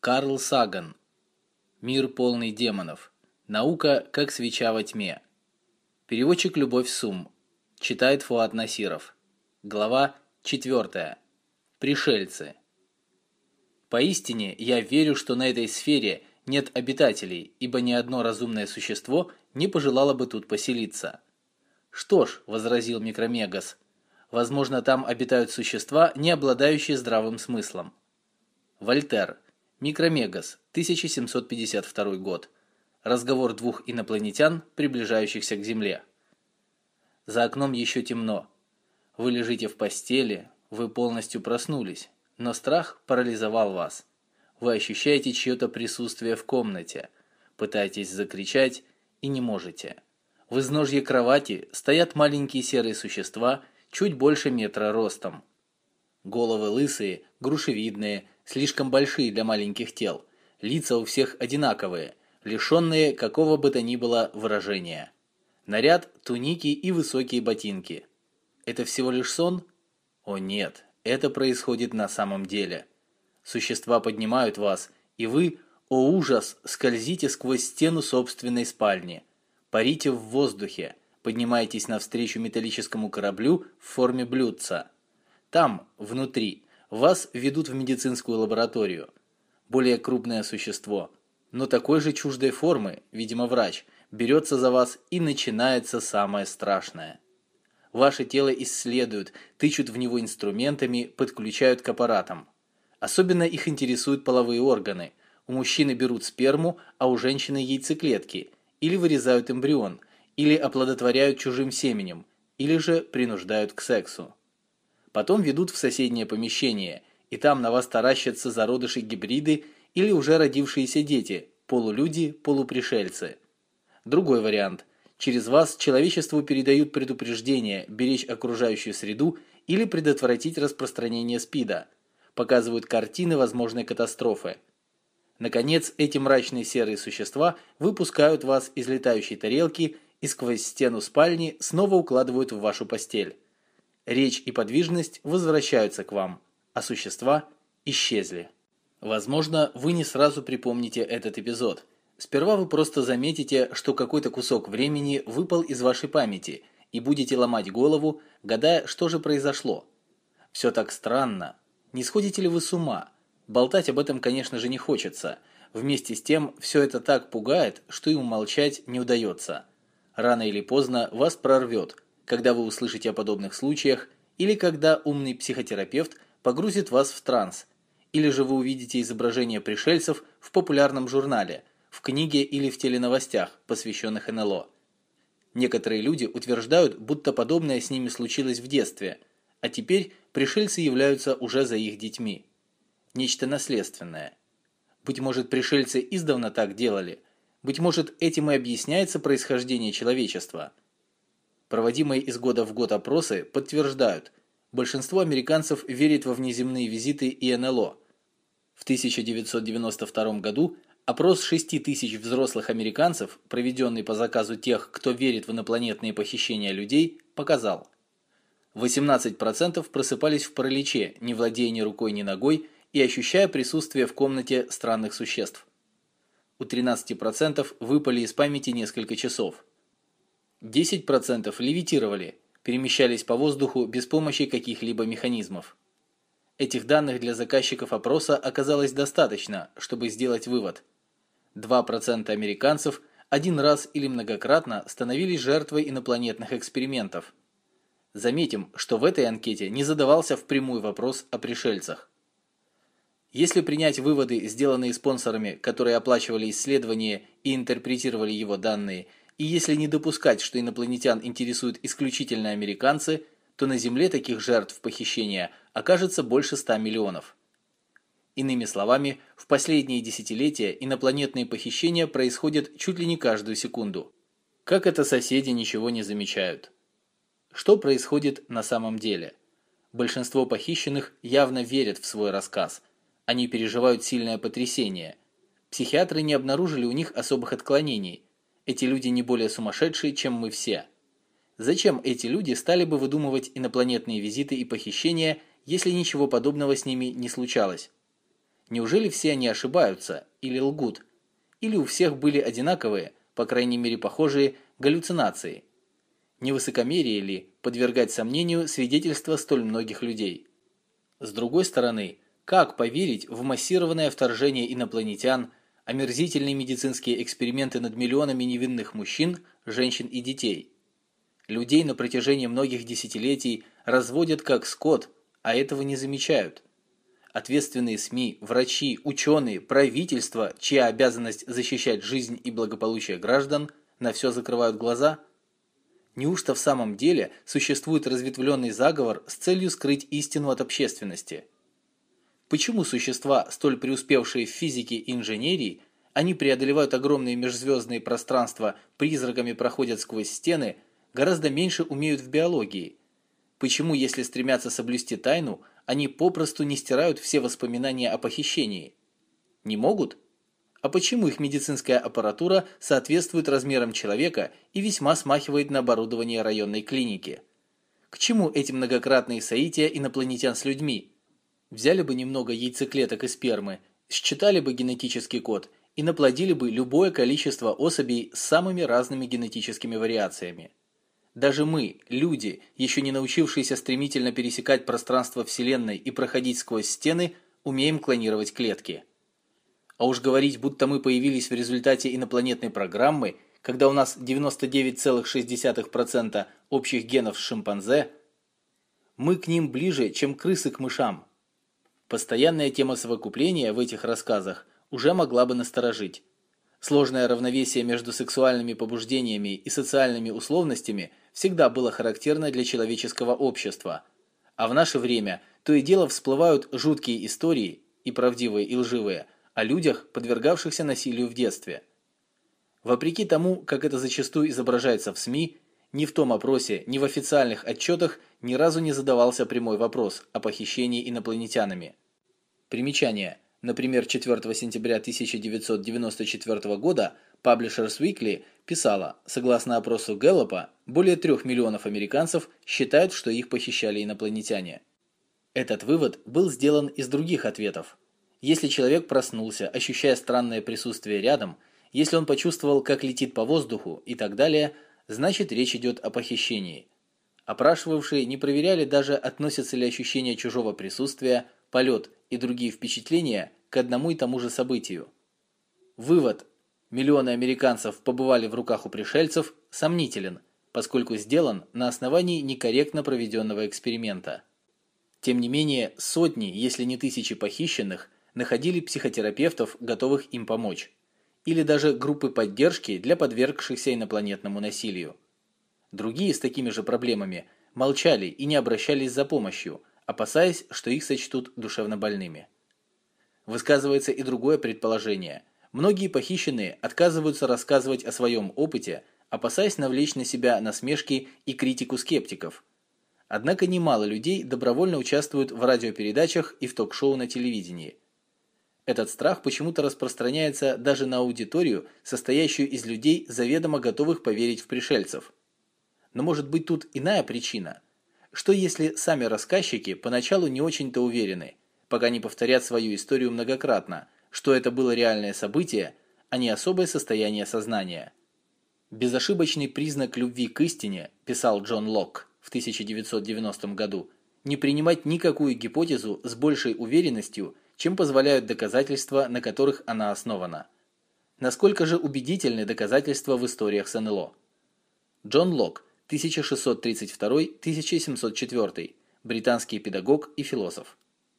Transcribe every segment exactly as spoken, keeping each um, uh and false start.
Карл Саган. Мир полный демонов. Наука как свеча во тьме. Переводчик Любовь Сум. Читает Фуат Насиров. Глава четвёртая. Пришельцы. Поистине я верю, что на этой сфере нет обитателей, ибо ни одно разумное существо не пожелало бы тут поселиться. Что ж, возразил Микромегас, возможно, там обитают существа, не обладающие здравым смыслом. Вольтер. Микромегас, тысяча семьсот пятьдесят второй год. Разговор двух инопланетян, приближающихся к Земле. За окном еще темно. Вы лежите в постели, вы полностью проснулись, но страх парализовал вас. Вы ощущаете чье-то присутствие в комнате, пытаетесь закричать и не можете. В изножье кровати стоят маленькие серые существа, чуть больше метра ростом. Головы лысые, грушевидные, слишком большие для маленьких тел. Лица у всех одинаковые, лишенные какого бы то ни было выражения. Наряд, туники и высокие ботинки. Это всего лишь сон? О нет, это происходит на самом деле. Существа поднимают вас, и вы, о ужас, скользите сквозь стену собственной спальни. Парите в воздухе, поднимаетесь навстречу металлическому кораблю в форме блюдца. Там, внутри, вас ведут в медицинскую лабораторию. Более крупное существо, но такой же чуждой формы, видимо врач, берется за вас, и начинается самое страшное. Ваше тело исследуют, тычут в него инструментами, подключают к аппаратам. Особенно их интересуют половые органы. У мужчины берут сперму, а у женщины яйцеклетки, или вырезают эмбрион, или оплодотворяют чужим семенем, или же принуждают к сексу. Потом ведут в соседнее помещение, и там на вас таращатся зародыши-гибриды или уже родившиеся дети, полулюди, полупришельцы. Другой вариант. Через вас человечеству передают предупреждение беречь окружающую среду или предотвратить распространение СПИДа. Показывают картины возможной катастрофы. Наконец, эти мрачные серые существа выпускают вас из летающей тарелки и сквозь стену спальни снова укладывают в вашу постель. Речь и подвижность возвращаются к вам, а существа исчезли. Возможно, вы не сразу припомните этот эпизод. Сперва вы просто заметите, что какой-то кусок времени выпал из вашей памяти, и будете ломать голову, гадая, что же произошло. Все так странно. Не сходите ли вы с ума? Болтать об этом, конечно же, не хочется. Вместе с тем, все это так пугает, что и умолчать не удается. Рано или поздно вас прорвет, когда вы услышите о подобных случаях, или когда умный психотерапевт погрузит вас в транс, или же вы увидите изображение пришельцев в популярном журнале, в книге или в теленовостях, посвященных эн эл о. Некоторые люди утверждают, будто подобное с ними случилось в детстве, а теперь пришельцы являются уже за их детьми. Нечто наследственное. Быть может, пришельцы издавна так делали, быть может, этим и объясняется происхождение человечества. Проводимые из года в год опросы подтверждают, большинство американцев верит во внеземные визиты и эн эл о. В тысяча девятьсот девяносто втором году опрос шести тысяч взрослых американцев, проведенный по заказу тех, кто верит в инопланетные похищения людей, показал: восемнадцать процентов просыпались в параличе, не владея ни рукой, ни ногой и ощущая присутствие в комнате странных существ. У тринадцати процентов выпали из памяти несколько часов. десять процентов левитировали, перемещались по воздуху без помощи каких-либо механизмов. Этих данных для заказчиков опроса оказалось достаточно, чтобы сделать вывод. два процента американцев один раз или многократно становились жертвой инопланетных экспериментов. Заметим, что в этой анкете не задавался впрямую вопрос о пришельцах. Если принять выводы, сделанные спонсорами, которые оплачивали исследование и интерпретировали его данные, и если не допускать, что инопланетян интересуют исключительно американцы, то на Земле таких жертв похищения окажется больше ста миллионов. Иными словами, в последние десятилетия инопланетные похищения происходят чуть ли не каждую секунду. Как это соседи ничего не замечают? Что происходит на самом деле? Большинство похищенных явно верят в свой рассказ. Они переживают сильное потрясение. Психиатры не обнаружили у них особых отклонений. Эти люди не более сумасшедшие, чем мы все. Зачем эти люди стали бы выдумывать инопланетные визиты и похищения, если ничего подобного с ними не случалось? Неужели все они ошибаются или лгут? Или у всех были одинаковые, по крайней мере похожие, галлюцинации? Не высокомерие ли подвергать сомнению свидетельства столь многих людей? С другой стороны, как поверить в массированное вторжение инопланетян, омерзительные медицинские эксперименты над миллионами невинных мужчин, женщин и детей? Людей на протяжении многих десятилетий разводят как скот, а этого не замечают. Ответственные СМИ, врачи, ученые, правительства, чья обязанность защищать жизнь и благополучие граждан, на все закрывают глаза? Неужто в самом деле существует разветвленный заговор с целью скрыть истину от общественности? Почему существа, столь преуспевшие в физике и инженерии, они преодолевают огромные межзвездные пространства, призраками проходят сквозь стены, гораздо меньше умеют в биологии? Почему, если стремятся соблюсти тайну, они попросту не стирают все воспоминания о похищении? Не могут? А почему их медицинская аппаратура соответствует размерам человека и весьма смахивает на оборудование районной клиники? К чему эти многократные соития инопланетян с людьми? Взяли бы немного яйцеклеток и спермы, считали бы генетический код и наплодили бы любое количество особей с самыми разными генетическими вариациями. Даже мы, люди, еще не научившиеся стремительно пересекать пространство Вселенной и проходить сквозь стены, умеем клонировать клетки. А уж говорить, будто мы появились в результате инопланетной программы, когда у нас девяносто девять целых шесть десятых процента общих генов с шимпанзе, мы к ним ближе, чем крысы к мышам. Постоянная тема совокупления в этих рассказах уже могла бы насторожить. Сложное равновесие между сексуальными побуждениями и социальными условностями всегда было характерно для человеческого общества. А в наше время то и дело всплывают жуткие истории, и правдивые, и лживые, о людях, подвергавшихся насилию в детстве. Вопреки тому, как это зачастую изображается в СМИ, ни в том опросе, ни в официальных отчетах ни разу не задавался прямой вопрос о похищении инопланетянами. Примечание. Например, четвёртого сентября тысяча девятьсот девяносто четвёртого года Publishers Weekly писала, согласно опросу Гэллопа, более трех миллионов американцев считают, что их похищали инопланетяне. Этот вывод был сделан из других ответов. Если человек проснулся, ощущая странное присутствие рядом, если он почувствовал, как летит по воздуху и так далее, значит речь идет о похищении. Опрашивавшие не проверяли даже, относятся ли ощущения чужого присутствия, полет и другие впечатления к одному и тому же событию. Вывод: миллионы американцев побывали в руках у пришельцев, сомнителен, поскольку сделан на основании некорректно проведенного эксперимента. Тем не менее, сотни, если не тысячи похищенных находили психотерапевтов, готовых им помочь, или даже группы поддержки для подвергшихся инопланетному насилию. Другие с такими же проблемами молчали и не обращались за помощью, опасаясь, что их сочтут душевнобольными. Высказывается и другое предположение. Многие похищенные отказываются рассказывать о своем опыте, опасаясь навлечь на себя насмешки и критику скептиков. Однако немало людей добровольно участвуют в радиопередачах и в ток-шоу на телевидении. Этот страх почему-то распространяется даже на аудиторию, состоящую из людей, заведомо готовых поверить в пришельцев. Но может быть тут иная причина? Что если сами рассказчики поначалу не очень-то уверены, пока не повторят свою историю многократно, что это было реальное событие, а не особое состояние сознания? Безошибочный признак любви к истине, писал Джон Локк в тысяча девятьсот девяностом году, не принимать никакую гипотезу с большей уверенностью, чем позволяют доказательства, на которых она основана. Насколько же убедительны доказательства в историях с эн эл о? Джон Локк, тысяча шестьсот тридцать второй — тысяча семьсот четвёртый, британский педагог и философ.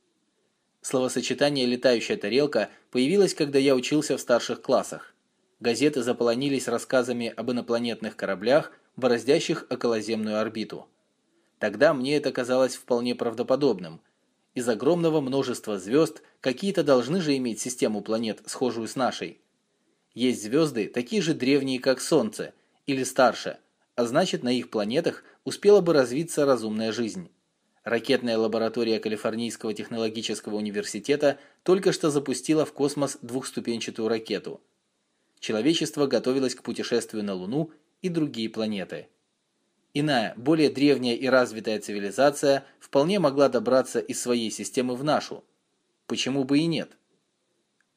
Словосочетание «летающая тарелка» появилось, когда я учился в старших классах. Газеты заполонились рассказами об инопланетных кораблях, бороздящих околоземную орбиту. Тогда мне это казалось вполне правдоподобным. Из огромного множества звезд какие-то должны же иметь систему планет, схожую с нашей. Есть звезды, такие же древние, как Солнце, или старше, а значит, на их планетах успела бы развиться разумная жизнь. Ракетная лаборатория Калифорнийского технологического университета только что запустила в космос двухступенчатую ракету. Человечество готовилось к путешествию на Луну и другие планеты. Иная, более древняя и развитая цивилизация вполне могла добраться из своей системы в нашу. Почему бы и нет?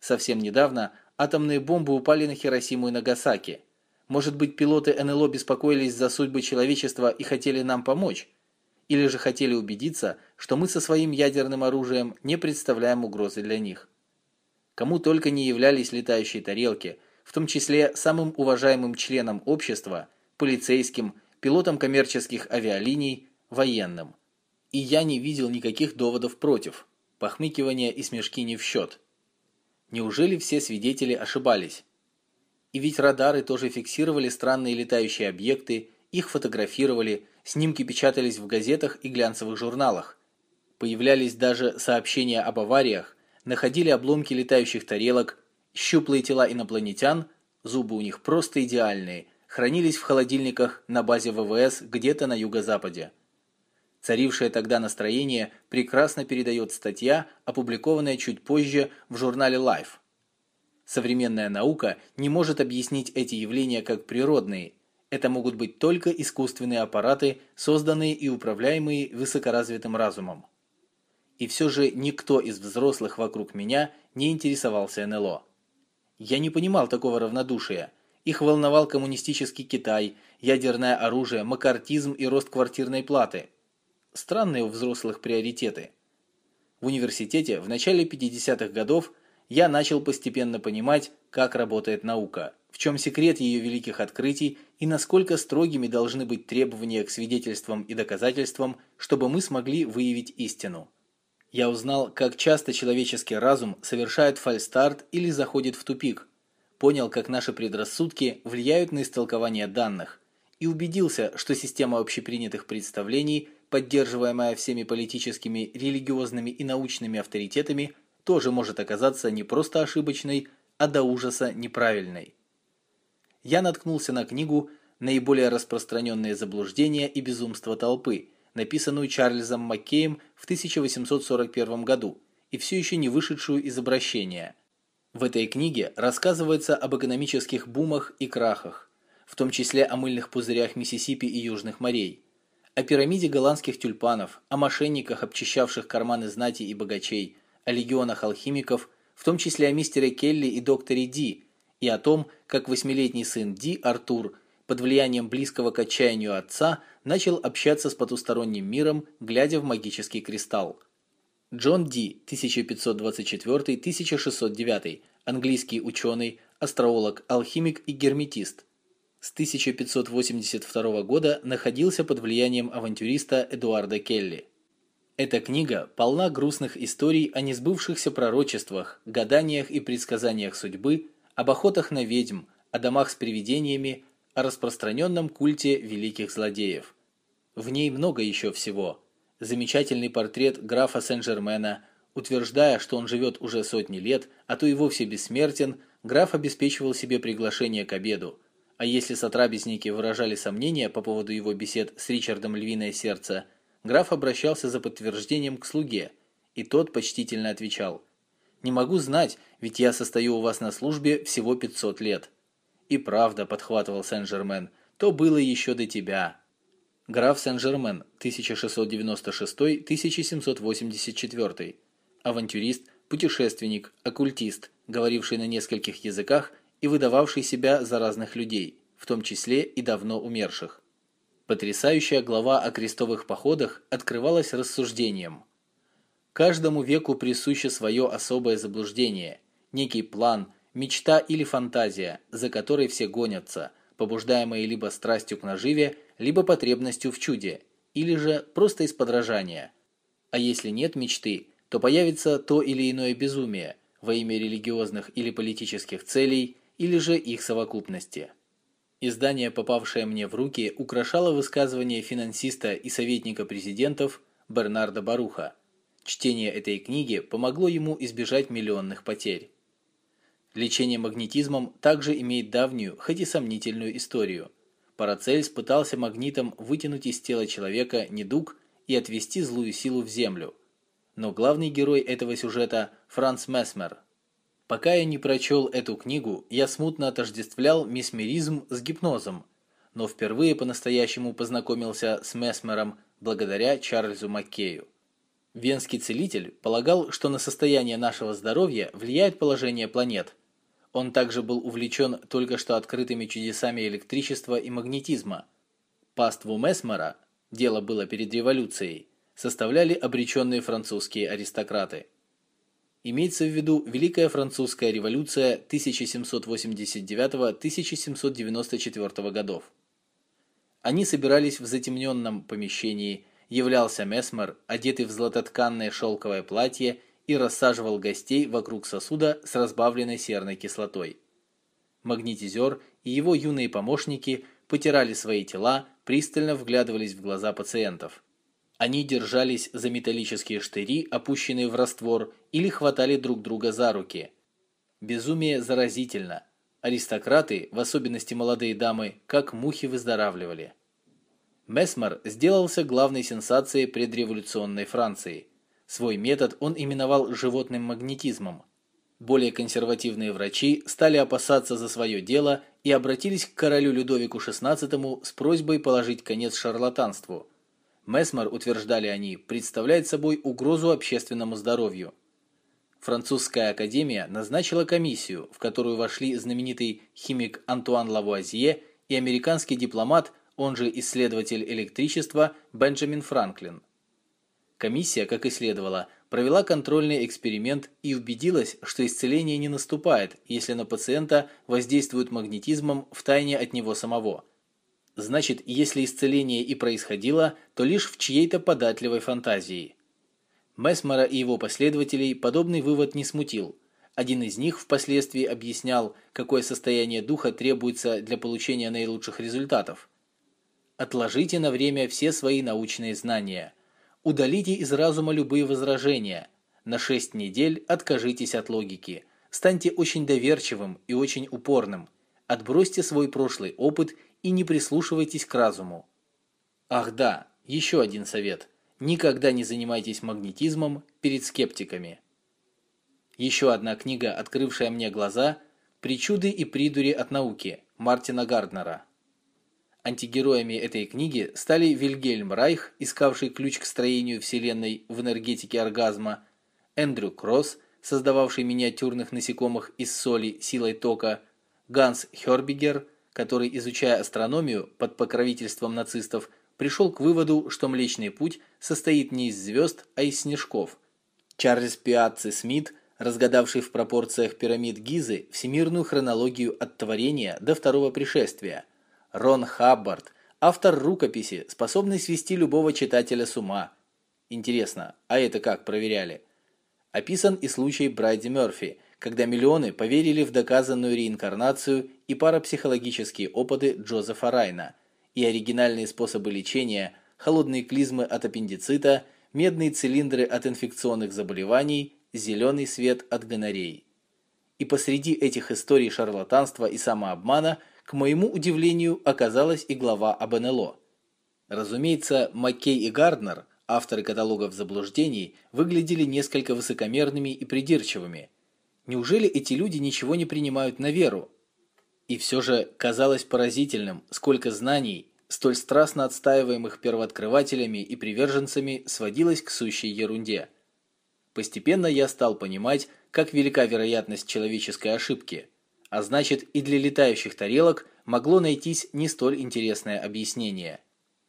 Совсем недавно атомные бомбы упали на Хиросиму и Нагасаки. Может быть, пилоты эн эл о беспокоились за судьбы человечества и хотели нам помочь? Или же хотели убедиться, что мы со своим ядерным оружием не представляем угрозы для них? Кому только не являлись летающие тарелки, в том числе самым уважаемым членам общества, полицейским, пилотам коммерческих авиалиний, военным. И я не видел никаких доводов против. Похмыкивания и смешки не в счет. Неужели все свидетели ошибались? И ведь радары тоже фиксировали странные летающие объекты, их фотографировали, снимки печатались в газетах и глянцевых журналах. Появлялись даже сообщения об авариях, находили обломки летающих тарелок, щуплые тела инопланетян, зубы у них просто идеальные, хранились в холодильниках на базе вэ вэ эс где-то на юго-западе. Царившее тогда настроение прекрасно передает статья, опубликованная чуть позже в журнале Life. Современная наука не может объяснить эти явления как природные. Это могут быть только искусственные аппараты, созданные и управляемые высокоразвитым разумом. И все же никто из взрослых вокруг меня не интересовался эн эл о. Я не понимал такого равнодушия. Их волновал коммунистический Китай, ядерное оружие, маккартизм и рост квартирной платы. Странные у взрослых приоритеты. В университете в начале пятидесятых годов я начал постепенно понимать, как работает наука, в чем секрет ее великих открытий и насколько строгими должны быть требования к свидетельствам и доказательствам, чтобы мы смогли выявить истину. Я узнал, как часто человеческий разум совершает фальстарт или заходит в тупик, понял, как наши предрассудки влияют на истолкование данных, и убедился, что система общепринятых представлений, поддерживаемая всеми политическими, религиозными и научными авторитетами, тоже может оказаться не просто ошибочной, а до ужаса неправильной. Я наткнулся на книгу «Наиболее распространенные заблуждения и безумства толпы», написанную Чарльзом Маккеем в тысяча восемьсот сорок первом году и все еще не вышедшую из обращения. В этой книге рассказывается об экономических бумах и крахах, в том числе о мыльных пузырях Миссисипи и Южных морей, о пирамиде голландских тюльпанов, о мошенниках, обчищавших карманы знати и богачей, о легионах алхимиков, в том числе о мистере Келли и докторе Ди, и о том, как восьмилетний сын Ди, Артур, под влиянием близкого к отчаянию отца, начал общаться с потусторонним миром, глядя в магический кристалл. Джон Ди, тысяча пятьсот двадцать четвёртый — тысяча шестьсот девятый, английский ученый, астролог, алхимик и герметист. С тысяча пятьсот восемьдесят второго года находился под влиянием авантюриста Эдуарда Келли. Эта книга полна грустных историй о несбывшихся пророчествах, гаданиях и предсказаниях судьбы, об охотах на ведьм, о домах с привидениями, о распространенном культе великих злодеев. В ней много еще всего. Замечательный портрет графа Сен-Жермена. Утверждая, что он живет уже сотни лет, а то и вовсе бессмертен, граф обеспечивал себе приглашение к обеду. А если сотрапезники выражали сомнения по поводу его бесед с Ричардом Львиное Сердце, граф обращался за подтверждением к слуге, и тот почтительно отвечал: «Не могу знать, ведь я состою у вас на службе всего пятьсот лет». «И правда», — подхватывал Сен-Жермен, — «то было еще до тебя». Граф Сен-Жермен, тысяча шестьсот девяносто шестой — тысяча семьсот восемьдесят четвёртый. Авантюрист, путешественник, оккультист, говоривший на нескольких языках и выдававший себя за разных людей, в том числе и давно умерших. Потрясающая глава о крестовых походах открывалась рассуждением. Каждому веку присуще свое особое заблуждение, некий план, мечта или фантазия, за которой все гонятся, побуждаемые либо страстью к наживе, либо потребностью в чуде, или же просто из подражания. А если нет мечты, то появится то или иное безумие во имя религиозных или политических целей, или же их совокупности. Издание, попавшее мне в руки, украшало высказывание финансиста и советника президентов Бернарда Баруха. Чтение этой книги помогло ему избежать миллионных потерь. Лечение магнетизмом также имеет давнюю, хоть и сомнительную историю. Парацельс пытался магнитом вытянуть из тела человека недуг и отвести злую силу в землю. Но главный герой этого сюжета – Франц Месмер. Пока я не прочел эту книгу, я смутно отождествлял месмеризм с гипнозом, но впервые по-настоящему познакомился с Месмером благодаря Чарльзу Маккею. Венский целитель полагал, что на состояние нашего здоровья влияет положение планет. Он также был увлечен только что открытыми чудесами электричества и магнетизма. Паству Месмера, дело было перед революцией, составляли обреченные французские аристократы. Имеется в виду Великая Французская революция тысяча семьсот восемьдесят девятого — тысяча семьсот девяносто четвёртого годов. Они собирались в затемненном помещении, являлся Месмер, одетый в златотканное шелковое платье, и рассаживал гостей вокруг сосуда с разбавленной серной кислотой. Магнетизер и его юные помощники потирали свои тела, пристально вглядывались в глаза пациентов. Они держались за металлические штыри, опущенные в раствор, или хватали друг друга за руки. Безумие заразительно. Аристократы, в особенности молодые дамы, как мухи выздоравливали. Месмер сделался главной сенсацией предреволюционной Франции. Свой метод он именовал животным магнетизмом. Более консервативные врачи стали опасаться за свое дело и обратились к королю Людовику шестнадцатому с просьбой положить конец шарлатанству. Месмер, утверждали они, представляет собой угрозу общественному здоровью. Французская академия назначила комиссию, в которую вошли знаменитый химик Антуан Лавуазье и американский дипломат, он же исследователь электричества, Бенджамин Франклин. Комиссия, как и следовало, провела контрольный эксперимент и убедилась, что исцеление не наступает, если на пациента воздействуют магнетизмом втайне от него самого. Значит, если исцеление и происходило, то лишь в чьей-то податливой фантазии. Месмера и его последователей подобный вывод не смутил. Один из них впоследствии объяснял, какое состояние духа требуется для получения наилучших результатов. Отложите на время все свои научные знания. Удалите из разума любые возражения. На шесть недель откажитесь от логики. Станьте очень доверчивым и очень упорным. Отбросьте свой прошлый опыт и не прислушивайтесь к разуму. Ах да, еще один совет. Никогда не занимайтесь магнетизмом перед скептиками. Еще одна книга, открывшая мне глаза «Причуды и придури от науки» Мартина Гарднера. Антигероями этой книги стали Вильгельм Райх, искавший ключ к строению Вселенной в энергетике оргазма, Эндрю Кросс, создававший миниатюрных насекомых из соли силой тока, Ганс Хёрбигер, который, изучая астрономию под покровительством нацистов, пришел к выводу, что Млечный Путь состоит не из звезд, а из снежков, Чарльз Пиацци Смит, разгадавший в пропорциях пирамид Гизы всемирную хронологию от творения до второго пришествия, Рон Хаббард, автор рукописи, способный свести любого читателя с ума. Интересно, а это как проверяли? Описан и случай Брайди Мёрфи, когда миллионы поверили в доказанную реинкарнацию и парапсихологические опыты Джозефа Райна, и оригинальные способы лечения, холодные клизмы от аппендицита, медные цилиндры от инфекционных заболеваний, зеленый свет от гонореи. И посреди этих историй шарлатанства и самообмана, к моему удивлению, оказалась и глава об эн эл о. Разумеется, Маккей и Гарднер, авторы каталогов заблуждений, выглядели несколько высокомерными и придирчивыми. Неужели эти люди ничего не принимают на веру? И все же казалось поразительным, сколько знаний, столь страстно отстаиваемых первооткрывателями и приверженцами, сводилось к сущей ерунде. Постепенно я стал понимать, как велика вероятность человеческой ошибки, а значит, и для летающих тарелок могло найтись не столь интересное объяснение.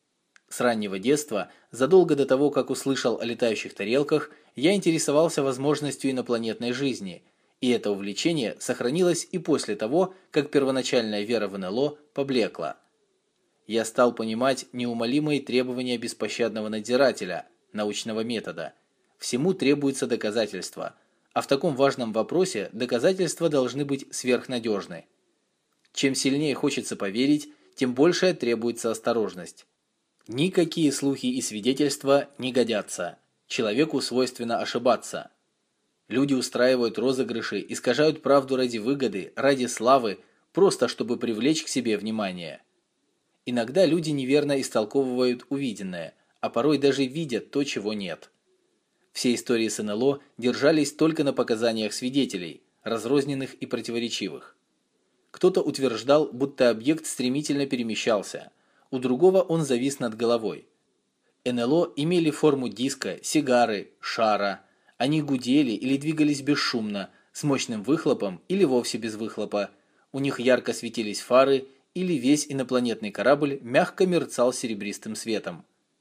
С раннего детства, задолго до того, как услышал о летающих тарелках, я интересовался возможностью инопланетной жизни, и это увлечение сохранилось и после того, как первоначальная вера в эн эл о поблекла. Я стал понимать неумолимые требования беспощадного надзирателя, научного метода. Всему требуется доказательство, а в таком важном вопросе доказательства должны быть сверхнадежны. Чем сильнее хочется поверить, тем большая требуется осторожность. Никакие слухи и свидетельства не годятся. Человеку свойственно ошибаться. Люди устраивают розыгрыши, искажают правду ради выгоды, ради славы, просто чтобы привлечь к себе внимание. Иногда люди неверно истолковывают увиденное, а порой даже видят то, чего нет. Все истории с эн эл о держались только на показаниях свидетелей, разрозненных и противоречивых. Кто-то утверждал, будто объект стремительно перемещался, у другого он завис над головой. эн эл о имели форму диска, сигары, шара. Они гудели или двигались бесшумно, с мощным выхлопом или вовсе без выхлопа. У них ярко светились фары, или весь инопланетный корабль мягко мерцал серебристым светом.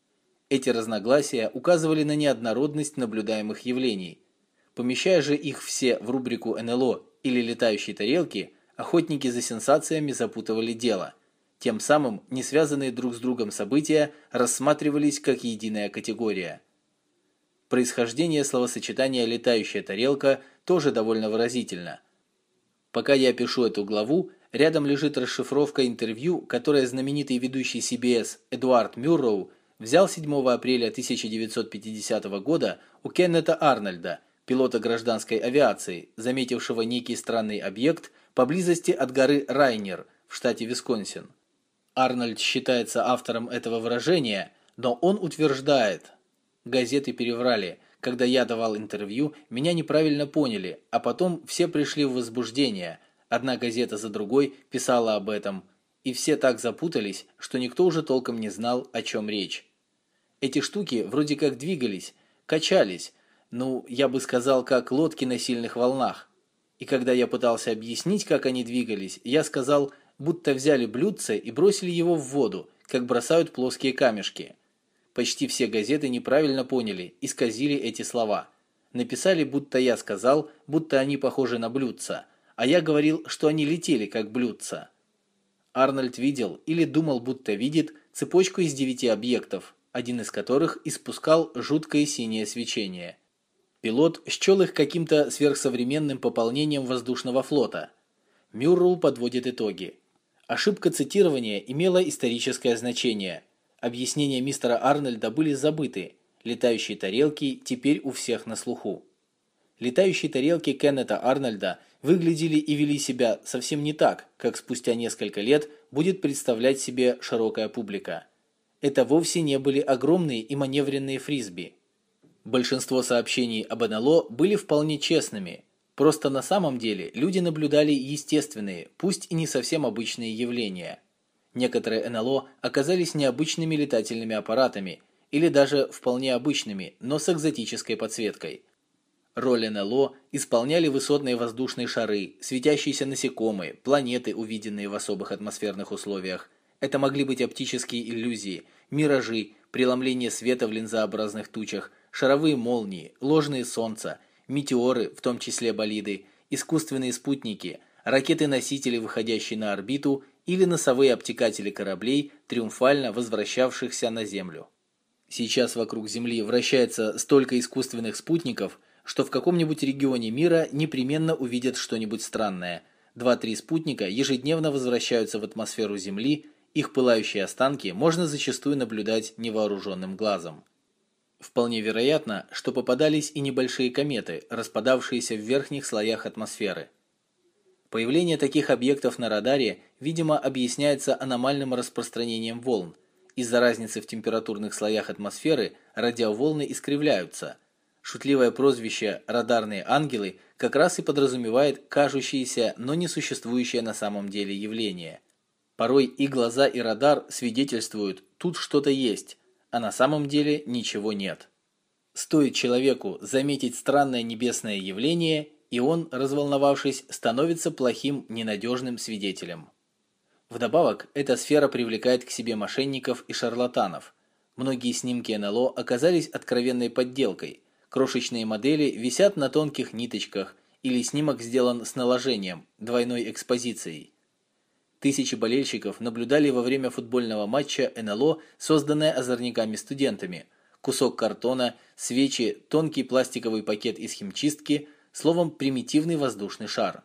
Эти разногласия указывали на неоднородность наблюдаемых явлений. Помещая же их все в рубрику эн эл о или летающие тарелки, охотники за сенсациями запутывали дело. Тем самым не связанные друг с другом события рассматривались как единая категория. Происхождение словосочетания «летающая тарелка» тоже довольно выразительно. Пока я пишу эту главу, рядом лежит расшифровка интервью, которое знаменитый ведущий си би эс Эдуард Мюрроу взял седьмого апреля тысяча девятьсот пятидесятого года у Кеннета Арнольда, пилота гражданской авиации, заметившего некий странный объект поблизости от горы Райнер в штате Висконсин. Арнольд считается автором этого выражения, но он утверждает: газеты переврали. Когда я давал интервью, меня неправильно поняли, а потом все пришли в возбуждение. Одна газета за другой писала об этом, и все так запутались, что никто уже толком не знал, о чем речь. Эти штуки вроде как двигались, качались, ну, я бы сказал, как лодки на сильных волнах. И когда я пытался объяснить, как они двигались, я сказал, будто взяли блюдце и бросили его в воду, как бросают плоские камешки. Почти все газеты неправильно поняли, исказили эти слова. Написали, будто я сказал, будто они похожи на блюдца, а я говорил, что они летели как блюдца. Арнольд видел или думал, будто видит цепочку из девяти объектов, один из которых испускал жуткое синее свечение. Пилот счел их каким-то сверхсовременным пополнением воздушного флота. Мюрроу подводит итоги. Ошибка цитирования имела историческое значение. Объяснения мистера Арнольда были забыты. Летающие тарелки теперь у всех на слуху. Летающие тарелки Кеннета Арнольда выглядели и вели себя совсем не так, как спустя несколько лет будет представлять себе широкая публика. Это вовсе не были огромные и маневренные фрисби. Большинство сообщений об эн эл о были вполне честными. Просто на самом деле люди наблюдали естественные, пусть и не совсем обычные явления. Некоторые эн эл о оказались необычными летательными аппаратами, или даже вполне обычными, но с экзотической подсветкой. Роль эн эл о исполняли высотные воздушные шары, светящиеся насекомые, планеты, увиденные в особых атмосферных условиях. Это могли быть оптические иллюзии, миражи, преломление света в линзообразных тучах, шаровые молнии, ложные солнца, метеоры, в том числе болиды, искусственные спутники, ракеты-носители, выходящие на орбиту, или носовые обтекатели кораблей, триумфально возвращавшихся на Землю. Сейчас вокруг Земли вращается столько искусственных спутников, что в каком-нибудь регионе мира непременно увидят что-нибудь странное. Два-три спутника ежедневно возвращаются в атмосферу Земли, их пылающие останки можно зачастую наблюдать невооруженным глазом. Вполне вероятно, что попадались и небольшие кометы, распадавшиеся в верхних слоях атмосферы. Появление таких объектов на радаре, видимо, объясняется аномальным распространением волн. Из-за разницы в температурных слоях атмосферы радиоволны искривляются. Шутливое прозвище «радарные ангелы» как раз и подразумевает кажущееся, но не существующее на самом деле явление. Порой и глаза, и радар свидетельствуют «тут что-то есть», а на самом деле ничего нет. Стоит человеку заметить странное небесное явление, и он, разволновавшись, становится плохим, ненадежным свидетелем. Вдобавок, эта сфера привлекает к себе мошенников и шарлатанов. Многие снимки эн эл о оказались откровенной подделкой. Крошечные модели висят на тонких ниточках, или снимок сделан с наложением, двойной экспозицией. Тысячи болельщиков наблюдали во время футбольного матча эн эл о, созданное озорниками-студентами. Кусок картона, свечи, тонкий пластиковый пакет из химчистки, словом, примитивный воздушный шар.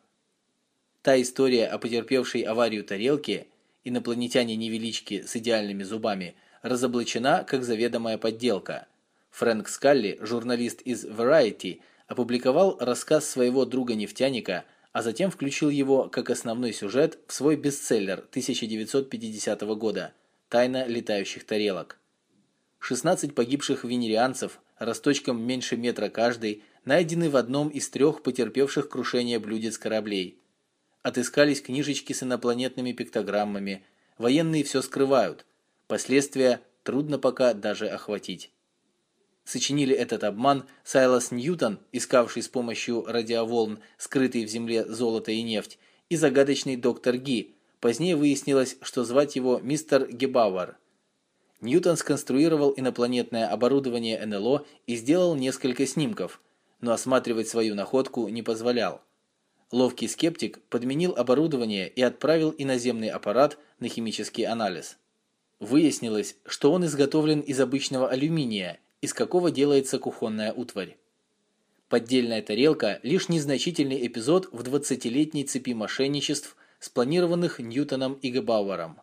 Та история о потерпевшей аварию тарелке, инопланетяне-невелички с идеальными зубами, разоблачена как заведомая подделка. Фрэнк Скалли, журналист из Variety, опубликовал рассказ своего друга-нефтяника, а затем включил его как основной сюжет в свой бестселлер тысяча девятьсот пятидесятого года «Тайна летающих тарелок». шестнадцать погибших венерианцев, росточком меньше метра каждый, найдены в одном из трех потерпевших крушение блюдец кораблей. Отыскались книжечки с инопланетными пиктограммами, военные все скрывают. Последствия трудно пока даже охватить. Сочинили этот обман Сайлас Ньютон, искавший с помощью радиоволн скрытые в земле золото и нефть, и загадочный доктор Ги. Позднее выяснилось, что звать его мистер Гебауэр. Ньютон сконструировал инопланетное оборудование эн эл о и сделал несколько снимков, но осматривать свою находку не позволял. Ловкий скептик подменил оборудование и отправил иноземный аппарат на химический анализ. Выяснилось, что он изготовлен из обычного алюминия, из какого делается кухонная утварь. Поддельная тарелка – лишь незначительный эпизод в двадцатилетней цепи мошенничеств, спланированных Ньютоном и Гебауэром.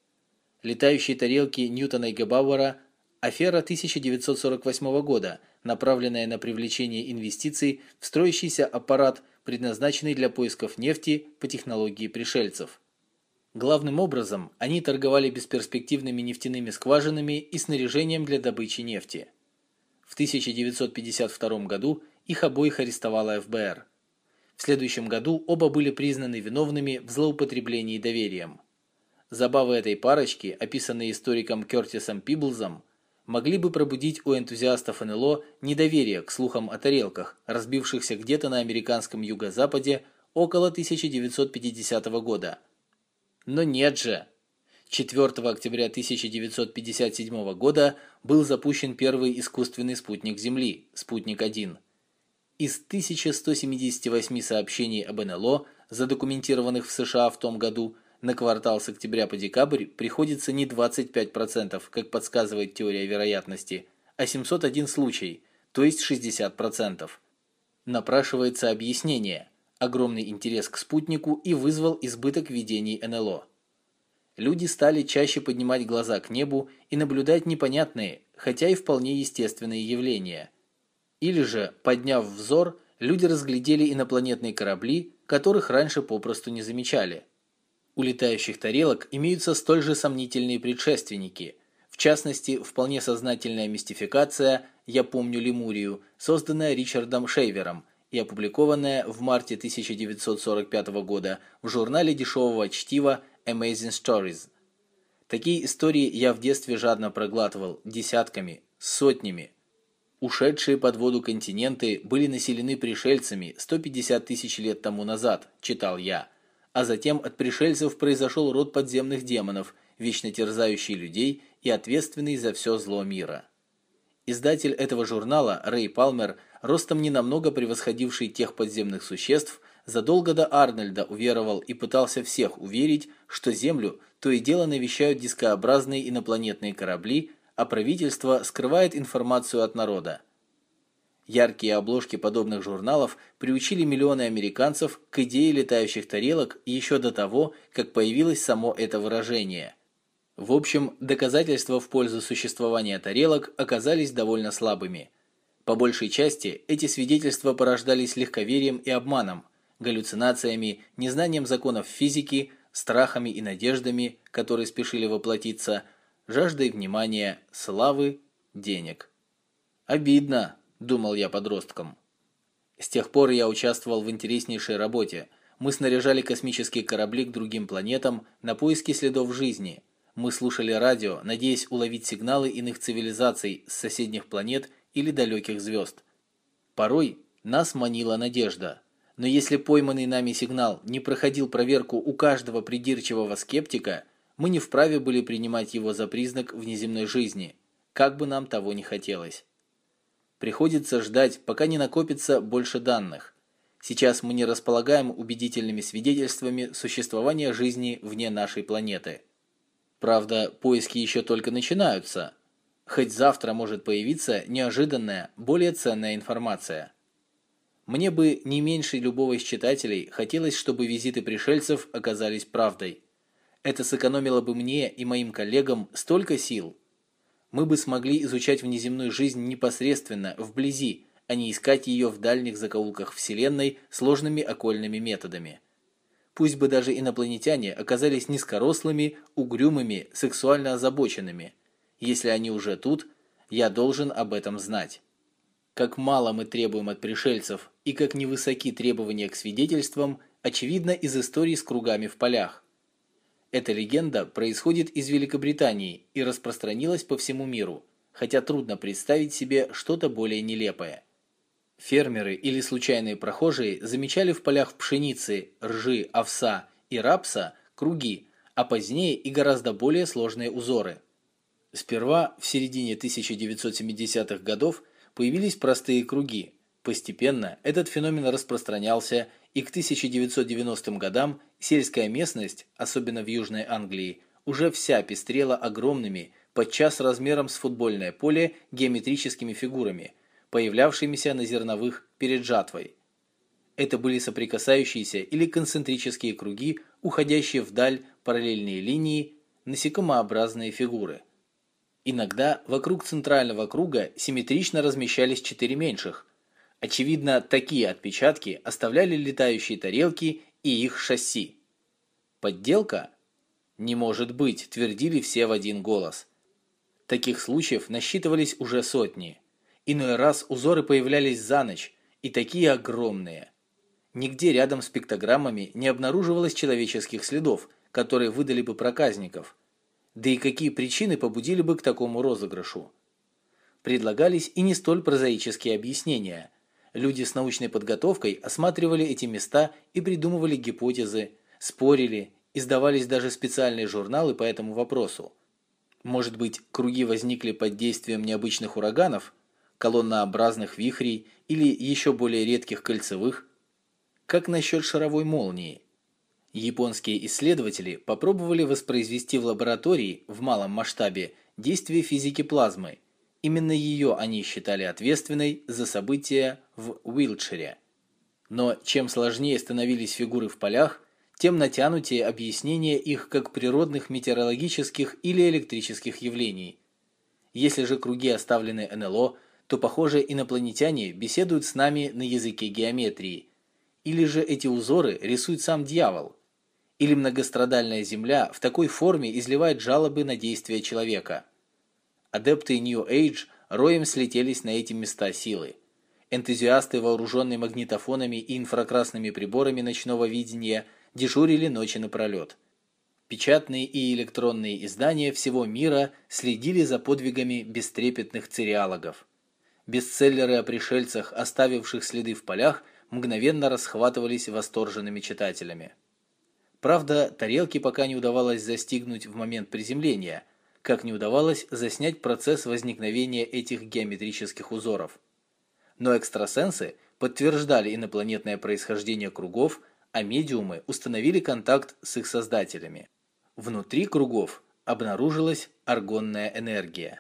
Летающие тарелки Ньютона и Гебауэра – афера тысяча девятьсот сорок восьмого года, направленная на привлечение инвестиций в строящийся аппарат, предназначенный для поисков нефти по технологии пришельцев. Главным образом, они торговали бесперспективными нефтяными скважинами и снаряжением для добычи нефти. В тысяча девятьсот пятьдесят втором году их обоих арестовала эф бэ эр. В следующем году оба были признаны виновными в злоупотреблении доверием. Забавы этой парочки, описанные историком Кертисом Пиблзом, могли бы пробудить у энтузиастов эн эл о недоверие к слухам о тарелках, разбившихся где-то на американском юго-западе около тысяча девятьсот пятидесятого года. Но нет же! четвёртого октября тысяча девятьсот пятьдесят седьмого года был запущен первый искусственный спутник Земли, спутник один. Из тысячи ста семидесяти восьми сообщений об эн эл о, задокументированных в США в том году, на квартал с октября по декабрь приходится не двадцать пять процентов, как подсказывает теория вероятности, а семьсот один случай, то есть шестьдесят процентов. Напрашивается объяснение. Огромный интерес к спутнику и вызвал избыток видений эн эл о. Люди стали чаще поднимать глаза к небу и наблюдать непонятные, хотя и вполне естественные явления. Или же, подняв взор, люди разглядели инопланетные корабли, которых раньше попросту не замечали. У летающих тарелок имеются столь же сомнительные предшественники. В частности, вполне сознательная мистификация «Я помню Лемурию», созданная Ричардом Шейвером и опубликованная в марте тысяча девятьсот сорок пятого года в журнале дешевого чтива Amazing Stories. Такие истории я в детстве жадно проглатывал десятками, сотнями. Ушедшие под воду континенты были населены пришельцами сто пятьдесят тысяч лет тому назад, читал я. А затем от пришельцев произошел род подземных демонов, вечно терзающий людей и ответственный за все зло мира. Издатель этого журнала, Рэй Палмер, ростом ненамного превосходивший тех подземных существ, задолго до Арнольда уверовал и пытался всех уверить, что Землю то и дело навещают дискообразные инопланетные корабли, а правительство скрывает информацию от народа. Яркие обложки подобных журналов приучили миллионы американцев к идее летающих тарелок еще до того, как появилось само это выражение. В общем, доказательства в пользу существования тарелок оказались довольно слабыми. По большей части эти свидетельства порождались легковерием и обманом, галлюцинациями, незнанием законов физики, страхами и надеждами, которые спешили воплотиться, жаждой внимания, славы, денег. Обидно, думал я подростком. С тех пор я участвовал в интереснейшей работе. Мы снаряжали космические корабли к другим планетам на поиски следов жизни. Мы слушали радио, надеясь уловить сигналы иных цивилизаций с соседних планет или далеких звезд. Порой нас манила надежда. Но если пойманный нами сигнал не проходил проверку у каждого придирчивого скептика, мы не вправе были принимать его за признак внеземной жизни, как бы нам того ни хотелось. Приходится ждать, пока не накопится больше данных. Сейчас мы не располагаем убедительными свидетельствами существования жизни вне нашей планеты. Правда, поиски еще только начинаются. Хоть завтра может появиться неожиданная, более ценная информация. Мне бы не меньше любого из читателей хотелось, чтобы визиты пришельцев оказались правдой. Это сэкономило бы мне и моим коллегам столько сил. Мы бы смогли изучать внеземную жизнь непосредственно, вблизи, а не искать ее в дальних закоулках Вселенной сложными окольными методами. Пусть бы даже инопланетяне оказались низкорослыми, угрюмыми, сексуально озабоченными. Если они уже тут, я должен об этом знать. Как мало мы требуем от пришельцев и как невысоки требования к свидетельствам, очевидно из истории с кругами в полях. Эта легенда происходит из Великобритании и распространилась по всему миру, хотя трудно представить себе что-то более нелепое. Фермеры или случайные прохожие замечали в полях пшеницы, ржи, овса и рапса круги, а позднее и гораздо более сложные узоры. Сперва в середине тысяча девятьсот семидесятых годов появились простые круги. Постепенно этот феномен распространялся, и к тысяча девятьсот девяностым годам сельская местность, особенно в Южной Англии, уже вся пестрела огромными, подчас размером с футбольное поле, геометрическими фигурами, появлявшимися на зерновых перед жатвой. Это были соприкасающиеся или концентрические круги, уходящие вдаль параллельные линии, насекомообразные фигуры. Иногда вокруг центрального круга симметрично размещались четыре меньших. Очевидно, такие отпечатки оставляли летающие тарелки и их шасси. Подделка? Не может быть, твердили все в один голос. Таких случаев насчитывались уже сотни. Иной раз узоры появлялись за ночь, и такие огромные. Нигде рядом с пиктограммами не обнаруживалось человеческих следов, которые выдали бы проказников. Да и какие причины побудили бы к такому розыгрышу? Предлагались и не столь прозаические объяснения. Люди с научной подготовкой осматривали эти места и придумывали гипотезы, спорили, издавались даже специальные журналы по этому вопросу. Может быть, круги возникли под действием необычных ураганов, колоннообразных вихрей или еще более редких кольцевых? Как насчет шаровой молнии? Японские исследователи попробовали воспроизвести в лаборатории в малом масштабе действие физики плазмы. Именно ее они считали ответственной за события в Уилтшире. Но чем сложнее становились фигуры в полях, тем натянутее объяснение их как природных метеорологических или электрических явлений. Если же круги оставлены эн эл о, то, похоже, инопланетяне беседуют с нами на языке геометрии. Или же эти узоры рисует сам дьявол. Или многострадальная Земля в такой форме изливает жалобы на действия человека. Адепты New Age роем слетелись на эти места силы. Энтузиасты, вооруженные магнитофонами и инфракрасными приборами ночного видения, дежурили ночи напролет. Печатные и электронные издания всего мира следили за подвигами бестрепетных цереалогов. Бестселлеры о пришельцах, оставивших следы в полях, мгновенно расхватывались восторженными читателями. Правда, тарелки пока не удавалось застигнуть в момент приземления, как не удавалось заснять процесс возникновения этих геометрических узоров. Но экстрасенсы подтверждали инопланетное происхождение кругов, а медиумы установили контакт с их создателями. Внутри кругов обнаружилась аргонная энергия.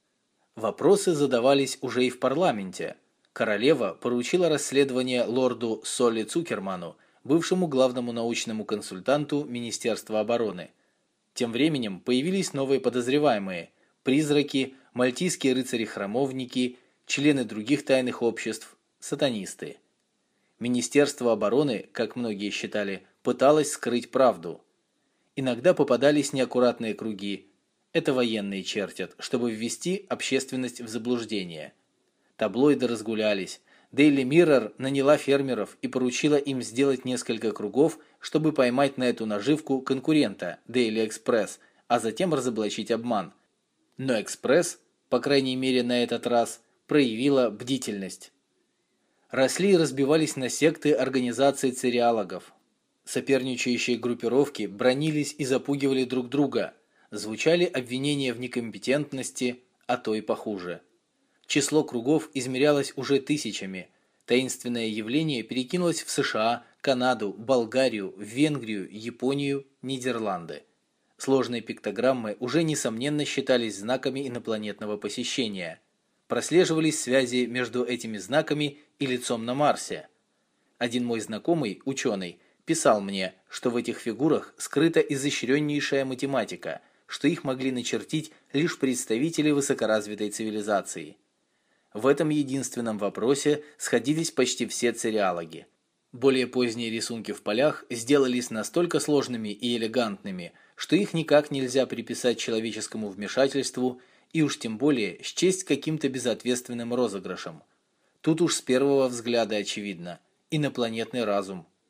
Вопросы задавались уже и в парламенте. Королева поручила расследование лорду Солли Цукерману, бывшему главному научному консультанту Министерства обороны. Тем временем появились новые подозреваемые – призраки, мальтийские рыцари-храмовники, члены других тайных обществ, сатанисты. Министерство обороны, как многие считали, пыталось скрыть правду. Иногда попадались неаккуратные круги. Это военные чертят, чтобы ввести общественность в заблуждение. Таблоиды разгулялись. Daily Mirror наняла фермеров и поручила им сделать несколько кругов, чтобы поймать на эту наживку конкурента Daily Express, а затем разоблачить обман. Но Экспресс, по крайней мере на этот раз, проявила бдительность. Росли и разбивались на секты организации цереалогов. Соперничающие группировки бранились и запугивали друг друга. Звучали обвинения в некомпетентности, а то и похуже. Число кругов измерялось уже тысячами. Таинственное явление перекинулось в США, Канаду, Болгарию, Венгрию, Японию, Нидерланды. Сложные пиктограммы уже несомненно считались знаками инопланетного посещения. Прослеживались связи между этими знаками и лицом на Марсе. Один мой знакомый, ученый, писал мне, что в этих фигурах скрыта изощреннейшая математика, что их могли начертить лишь представители высокоразвитой цивилизации. В этом единственном вопросе сходились почти все цереалоги. Более поздние рисунки в полях сделались настолько сложными и элегантными, что их никак нельзя приписать человеческому вмешательству и уж тем более счесть каким-то безответственным розыгрышем. Тут уж с первого взгляда очевидно – инопланетный разум.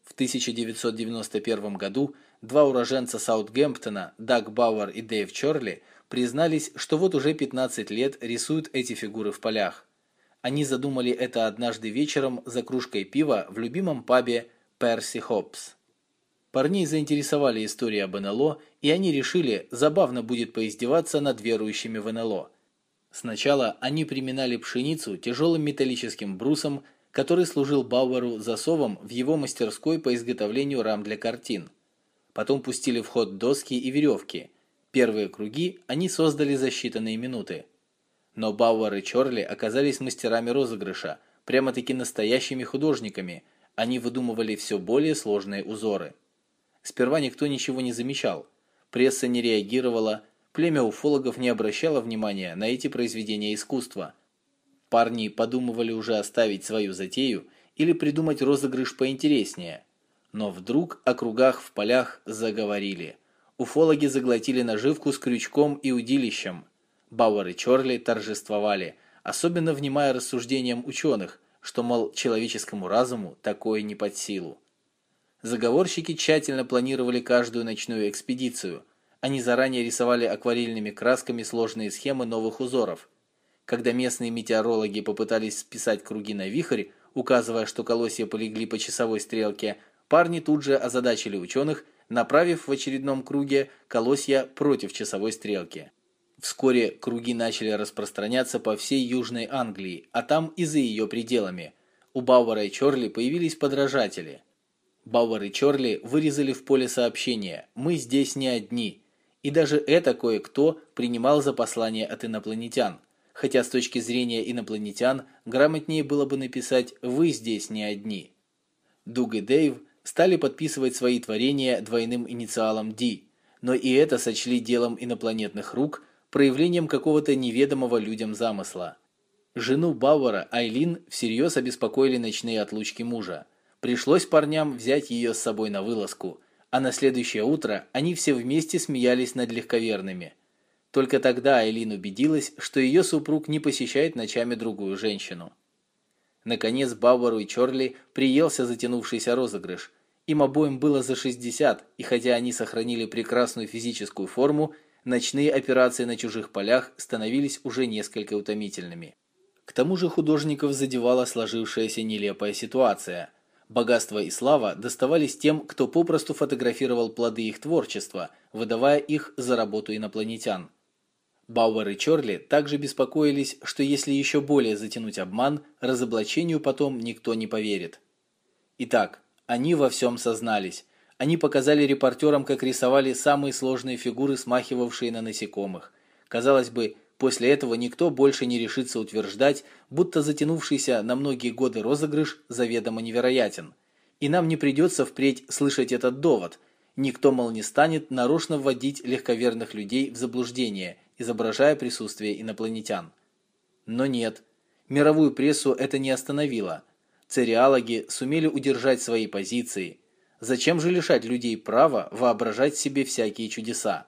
В тысяча девятьсот девяносто первом году два уроженца Саутгемптона, Даг Бауэр и Дэйв Чорли, признались, что вот уже пятнадцать лет рисуют эти фигуры в полях. Они задумали это однажды вечером за кружкой пива в любимом пабе Перси Хопс. Парней заинтересовали истории об эн эл о, и они решили, забавно будет поиздеваться над верующими в эн эл о. Сначала они приминали пшеницу тяжелым металлическим брусом, который служил Бауэру засовом в его мастерской по изготовлению рам для картин. Потом пустили в ход доски и веревки. Первые круги они создали за считанные минуты. Но Бауэр и Чорли оказались мастерами розыгрыша, прямо-таки настоящими художниками. Они выдумывали все более сложные узоры. Сперва никто ничего не замечал. Пресса не реагировала, племя уфологов не обращало внимания на эти произведения искусства. Парни подумывали уже оставить свою затею или придумать розыгрыш поинтереснее. Но вдруг о кругах в полях заговорили. Уфологи заглотили наживку с крючком и удилищем. Бауэр и Чорли торжествовали, особенно внимая рассуждениям ученых, что, мол, человеческому разуму такое не под силу. Заговорщики тщательно планировали каждую ночную экспедицию. Они заранее рисовали акварельными красками сложные схемы новых узоров. Когда местные метеорологи попытались списать круги на вихрь, указывая, что колосья полегли по часовой стрелке, парни тут же озадачили ученых, направив в очередном круге колосья против часовой стрелки. Вскоре круги начали распространяться по всей Южной Англии, а там и за ее пределами. У Бауэра и Чорли появились подражатели. Бауэр и Чорли вырезали в поле сообщение «Мы здесь не одни», и даже это кое-кто принимал за послание от инопланетян, хотя с точки зрения инопланетян грамотнее было бы написать «Вы здесь не одни». Дуг и Дэйв стали подписывать свои творения двойным инициалом «Ди», но и это сочли делом инопланетных рук, проявлением какого-то неведомого людям замысла. Жену Бауэра, Айлин, всерьез обеспокоили ночные отлучки мужа. Пришлось парням взять ее с собой на вылазку, а на следующее утро они все вместе смеялись над легковерными. Только тогда Айлин убедилась, что ее супруг не посещает ночами другую женщину. Наконец Бауэру и Чорли приелся затянувшийся розыгрыш. Им обоим было за шестьдесят, и хотя они сохранили прекрасную физическую форму, ночные операции на чужих полях становились уже несколько утомительными. К тому же художников задевала сложившаяся нелепая ситуация. Богатство и слава доставались тем, кто попросту фотографировал плоды их творчества, выдавая их за работу инопланетян. Бауэр и Чорли также беспокоились, что если еще более затянуть обман, разоблачению потом никто не поверит. Итак, они во всем сознались. Они показали репортерам, как рисовали самые сложные фигуры, смахивавшие на насекомых. Казалось бы, после этого никто больше не решится утверждать, будто затянувшийся на многие годы розыгрыш заведомо невероятен. И нам не придется впредь слышать этот довод. Никто, мол, не станет нарочно вводить легковерных людей в заблуждение, изображая присутствие инопланетян. Но нет, мировую прессу это не остановило. Цериологи сумели удержать свои позиции. Зачем же лишать людей права воображать себе всякие чудеса?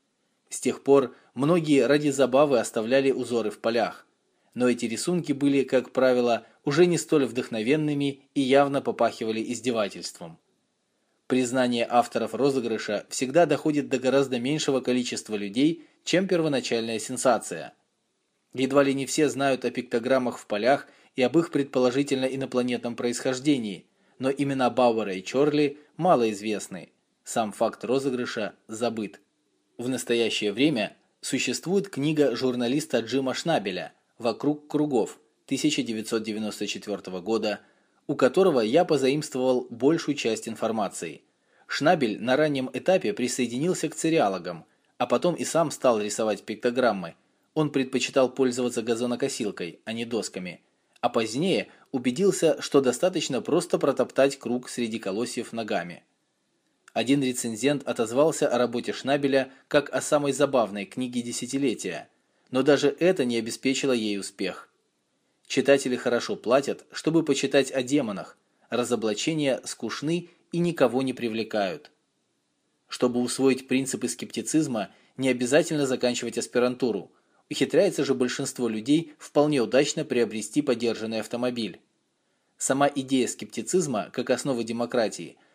С тех пор многие ради забавы оставляли узоры в полях. Но эти рисунки были, как правило, уже не столь вдохновенными и явно попахивали издевательством. Признание авторов розыгрыша всегда доходит до гораздо меньшего количества людей, чем первоначальная сенсация. Едва ли не все знают о пиктограммах в полях и об их предположительно инопланетном происхождении, но имена Бауэра и Чорли мало известны. Сам факт розыгрыша забыт. В настоящее время существует книга журналиста Джима Шнабеля «Вокруг кругов» тысяча девятьсот девяносто четвёртого года, у которого я позаимствовал большую часть информации. Шнабель на раннем этапе присоединился к цериологам, а потом и сам стал рисовать пиктограммы. Он предпочитал пользоваться газонокосилкой, а не досками. А позднее убедился, что достаточно просто протоптать круг среди колосьев ногами. Один рецензент отозвался о работе Шнабеля как о самой забавной книге десятилетия, но даже это не обеспечило ей успех. Читатели хорошо платят, чтобы почитать о демонах, разоблачения скучны и никого не привлекают. Чтобы усвоить принципы скептицизма, не обязательно заканчивать аспирантуру. Ухитряется же большинство людей вполне удачно приобрести подержанный автомобиль. Сама идея скептицизма, как основы демократии,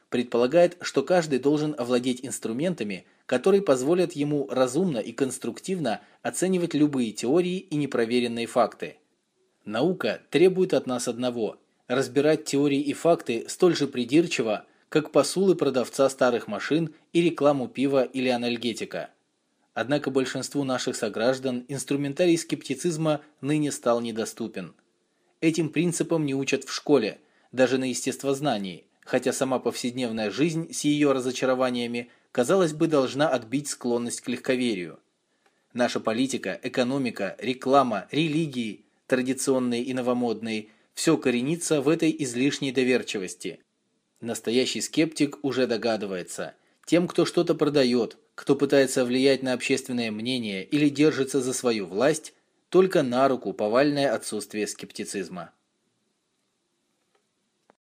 предполагает, что каждый должен овладеть инструментами, которые позволят ему разумно и конструктивно оценивать любые теории и непроверенные факты. Наука требует от нас одного – разбирать теории и факты столь же придирчиво, как посулы продавца старых машин и рекламу пива или анальгетика. Однако большинству наших сограждан инструментарий скептицизма ныне стал недоступен. Этим принципам не учат в школе, даже на естествознании, хотя сама повседневная жизнь с ее разочарованиями, казалось бы, должна отбить склонность к легковерию. Наша политика, экономика, реклама, религии, традиционные и новомодные, все коренится в этой излишней доверчивости. Настоящий скептик уже догадывается, тем, кто что-то продает, кто пытается влиять на общественное мнение или держится за свою власть, только на руку повальное отсутствие скептицизма.